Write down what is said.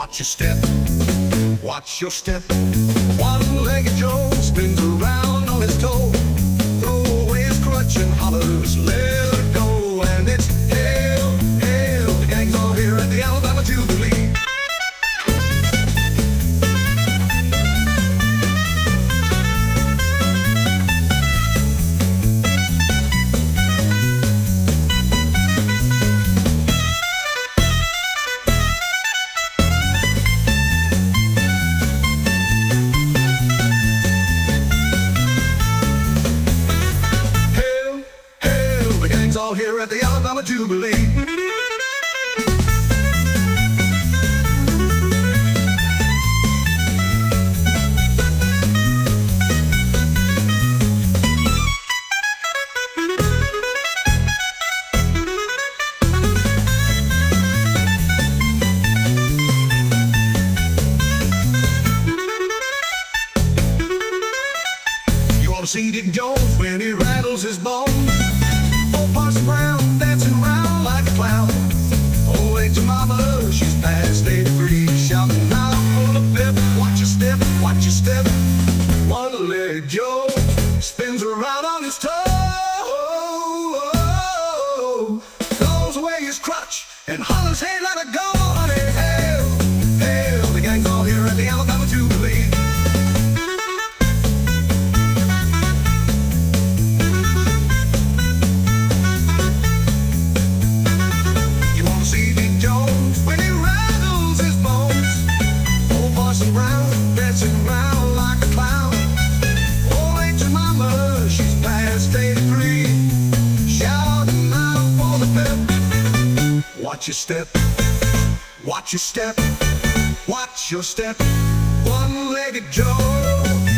Watch your step, watch your step. One-legged Joe spins around on his toe, throw away his crutch and hollers, let her go. And it's hail, hail, the gang's all here at the Alabama Jubilee. All here at the Alabama Jubilee. You ought to see Dick Jones when he rattles his bones. Parson Brown dancing around like a clown. Oh, ain't your mama, she's past 83, shouting out full of pep. Watch your step, watch your step. One-legged Joe spins around on his toe, throws away his crutch and hollers, hey, let her go, honey. Hail, hail, the gang's all here at the Alabama Jubilee. Watch your step, watch your step, watch your step. One-legged Joe.